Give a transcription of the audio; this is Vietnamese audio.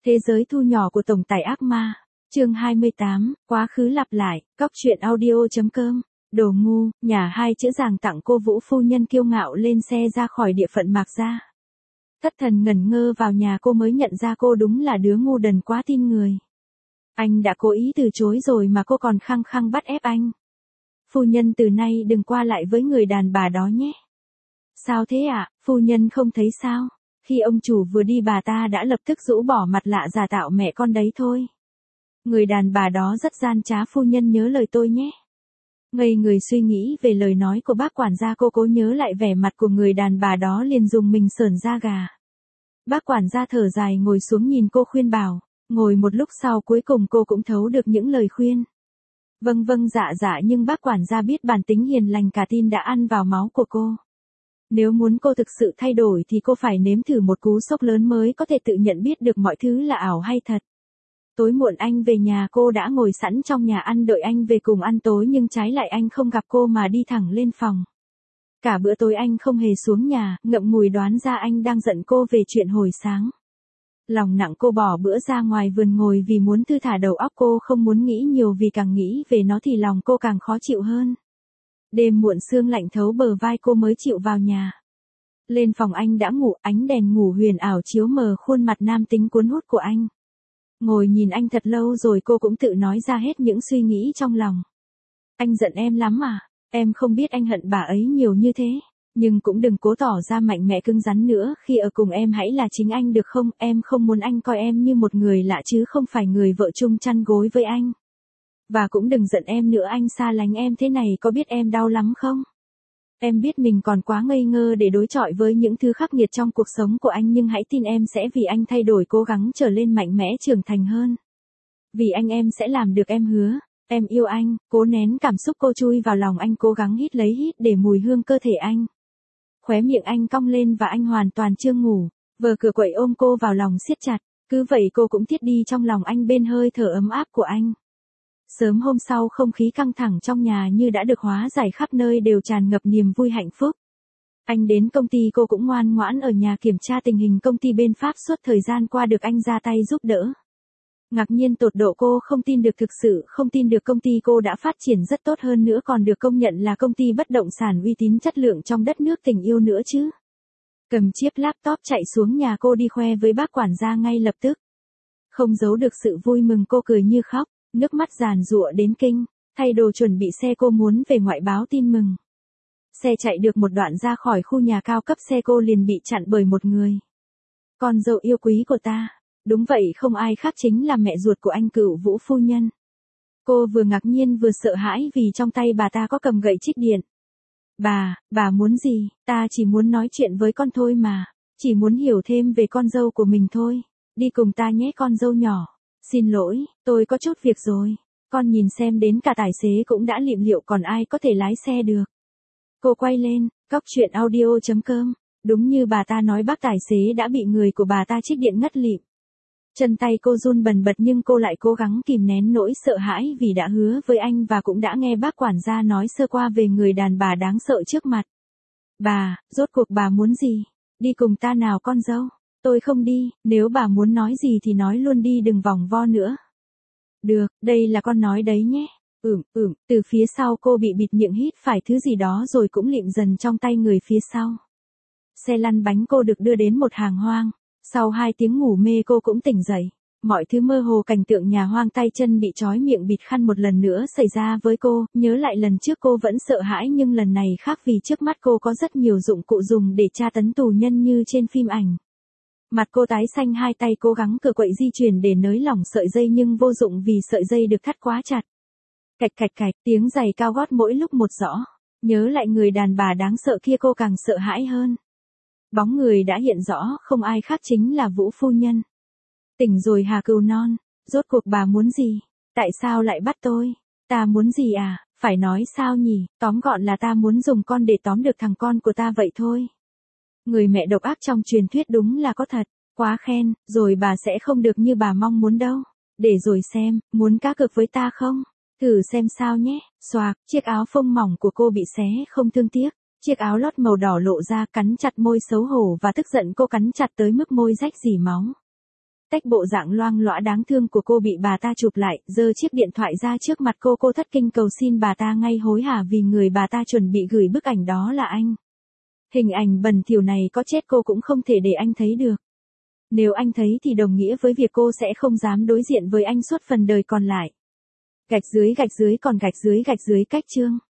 Thế giới thu nhỏ của tổng tài ác ma. Chương 28, quá khứ lặp lại, cóc truyện audio.com. Đồ ngu, nhà hai chữ Giàng tặng cô Vũ phu nhân kiêu ngạo lên xe ra khỏi địa phận Mạc Gia. Thất thần ngẩn ngơ vào nhà cô mới nhận ra cô đúng là đứa ngu đần quá tin người. Anh đã cố ý từ chối rồi mà cô còn khăng khăng bắt ép anh. Phu nhân từ nay đừng qua lại với người đàn bà đó nhé. Sao thế ạ, phu nhân không thấy sao? Khi ông chủ vừa đi bà ta đã lập tức rũ bỏ mặt lạ giả tạo mẹ con đấy thôi. Người đàn bà đó rất gian trá, phu nhân nhớ lời tôi nhé. Ngây người suy nghĩ về lời nói của bác quản gia, cô cố nhớ lại vẻ mặt của người đàn bà đó liền dùng mình sởn da gà. Bác quản gia thở dài ngồi xuống nhìn cô khuyên bảo, ngồi một lúc sau cuối cùng cô cũng thấu được những lời khuyên. Vâng vâng dạ dạ, nhưng bác quản gia biết bản tính hiền lành cả tin đã ăn vào máu của cô. Nếu muốn cô thực sự thay đổi thì cô phải nếm thử một cú sốc lớn mới có thể tự nhận biết được mọi thứ là ảo hay thật. Tối muộn anh về nhà, cô đã ngồi sẵn trong nhà ăn đợi anh về cùng ăn tối, nhưng trái lại anh không gặp cô mà đi thẳng lên phòng. Cả bữa tối anh không hề xuống nhà, ngậm ngùi đoán ra anh đang giận cô về chuyện hồi sáng. Lòng nặng cô bỏ bữa ra ngoài vườn ngồi vì muốn thư thả đầu óc, cô không muốn nghĩ nhiều vì càng nghĩ về nó thì lòng cô càng khó chịu hơn. Đêm muộn sương lạnh thấu bờ vai cô mới chịu vào nhà. Lên phòng anh đã ngủ, ánh đèn ngủ huyền ảo chiếu mờ khuôn mặt nam tính cuốn hút của anh. Ngồi nhìn anh thật lâu rồi cô cũng tự nói ra hết những suy nghĩ trong lòng. Anh giận em lắm à? Em không biết anh hận bà ấy nhiều như thế. Nhưng cũng đừng cố tỏ ra mạnh mẽ cứng rắn nữa, khi ở cùng em hãy là chính anh được không? Em không muốn anh coi em như một người lạ chứ không phải người vợ chung chăn gối với anh. Và cũng đừng giận em nữa, anh xa lánh em thế này có biết em đau lắm không? Em biết mình còn quá ngây ngơ để đối chọi với những thứ khắc nghiệt trong cuộc sống của anh, nhưng hãy tin em sẽ vì anh thay đổi, cố gắng trở lên mạnh mẽ trưởng thành hơn. Vì anh em sẽ làm được, em hứa. Em yêu anh. Cố nén cảm xúc, cô chui vào lòng anh, cố gắng hít lấy hít để mùi hương cơ thể anh. Khóe miệng anh cong lên và anh hoàn toàn chưa ngủ. Vờ cửa quậy ôm cô vào lòng siết chặt. Cứ vậy cô cũng thiết đi trong lòng anh bên hơi thở ấm áp của anh. Sớm hôm sau không khí căng thẳng trong nhà như đã được hóa giải, khắp nơi đều tràn ngập niềm vui hạnh phúc. Anh đến công ty, cô cũng ngoan ngoãn ở nhà kiểm tra tình hình công ty bên Pháp, suốt thời gian qua được anh ra tay giúp đỡ. Ngạc nhiên tột độ, cô không tin được, thực sự không tin được công ty cô đã phát triển rất tốt, hơn nữa còn được công nhận là công ty bất động sản uy tín chất lượng trong đất nước tình yêu nữa chứ. Cầm chiếc laptop chạy xuống nhà cô đi khoe với bác quản gia ngay lập tức. Không giấu được sự vui mừng, cô cười như khóc. Nước mắt giàn giụa đến kinh, thay đồ chuẩn bị xe, cô muốn về ngoại báo tin mừng. Xe chạy được một đoạn ra khỏi khu nhà cao cấp, xe cô liền bị chặn bởi một người. Con dâu yêu quý của ta. Đúng vậy, không ai khác chính là mẹ ruột của anh, Cựu Vũ phu nhân. Cô vừa ngạc nhiên vừa sợ hãi vì trong tay bà ta có cầm gậy trích điện. Bà muốn gì? Ta chỉ muốn nói chuyện với con thôi mà. Chỉ muốn hiểu thêm về con dâu của mình thôi. Đi cùng ta nhé con dâu nhỏ. Xin lỗi, tôi có chút việc rồi. Con nhìn xem, đến cả tài xế cũng đã lịm liệu, còn ai có thể lái xe được. Cô quay lên, cóc truyện audio.com. Đúng như bà ta nói, bác tài xế đã bị người của bà ta trích điện ngất lịm. Chân tay cô run bần bật nhưng cô lại cố gắng kìm nén nỗi sợ hãi vì đã hứa với anh và cũng đã nghe bác quản gia nói sơ qua về người đàn bà đáng sợ trước mặt. Rốt cuộc bà muốn gì? Đi cùng ta nào con dâu. Tôi không đi, nếu bà muốn nói gì thì nói luôn đi, đừng vòng vo nữa. Được, đây là con nói đấy nhé. Từ phía sau cô bị bịt miệng, hít phải thứ gì đó rồi cũng lịm dần trong tay người phía sau. Xe lăn bánh, cô được đưa đến một hàng hoang. Sau 2 tiếng ngủ mê cô cũng tỉnh dậy. Mọi thứ mơ hồ, cảnh tượng nhà hoang, tay chân bị trói, miệng bịt khăn một lần nữa xảy ra với cô. Nhớ lại lần trước cô vẫn sợ hãi, nhưng lần này khác vì trước mắt cô có rất nhiều dụng cụ dùng để tra tấn tù nhân như trên phim ảnh. Mặt cô tái xanh, 2 tay cố gắng cựa quậy di chuyển để nới lỏng sợi dây nhưng vô dụng vì sợi dây được thắt quá chặt. Cạch cạch cạch, tiếng giày cao gót mỗi lúc một rõ. Nhớ lại người đàn bà đáng sợ kia, cô càng sợ hãi hơn. Bóng người đã hiện rõ, không ai khác chính là Vũ phu nhân. Tỉnh rồi hả cừu non? Rốt cuộc bà muốn gì? Tại sao lại bắt tôi? Ta muốn gì à? Phải nói sao nhỉ? Tóm gọn là ta muốn dùng con để tóm được thằng con của ta vậy thôi. Người mẹ độc ác trong truyền thuyết đúng là có thật. Quá khen, rồi bà sẽ không được như bà mong muốn đâu. Để rồi xem, muốn cá cược với ta không? Thử xem sao nhé. Xoạc, chiếc áo phông mỏng của cô bị xé không thương tiếc. Chiếc áo lót màu đỏ lộ ra, cắn chặt môi, xấu hổ và tức giận cô cắn chặt tới mức môi rách rỉ máu. tách bộ dạng loang loã đáng thương của cô bị bà ta chụp lại, giơ chiếc điện thoại ra trước mặt cô thất kinh cầu xin bà ta ngay hối hả vì người bà ta chuẩn bị gửi bức ảnh đó là anh. Hình ảnh bẩn thỉu này có chết cô cũng không thể để anh thấy được. Nếu anh thấy thì đồng nghĩa với việc cô sẽ không dám đối diện với anh suốt phần đời còn lại. Gạch dưới còn gạch dưới cách chương.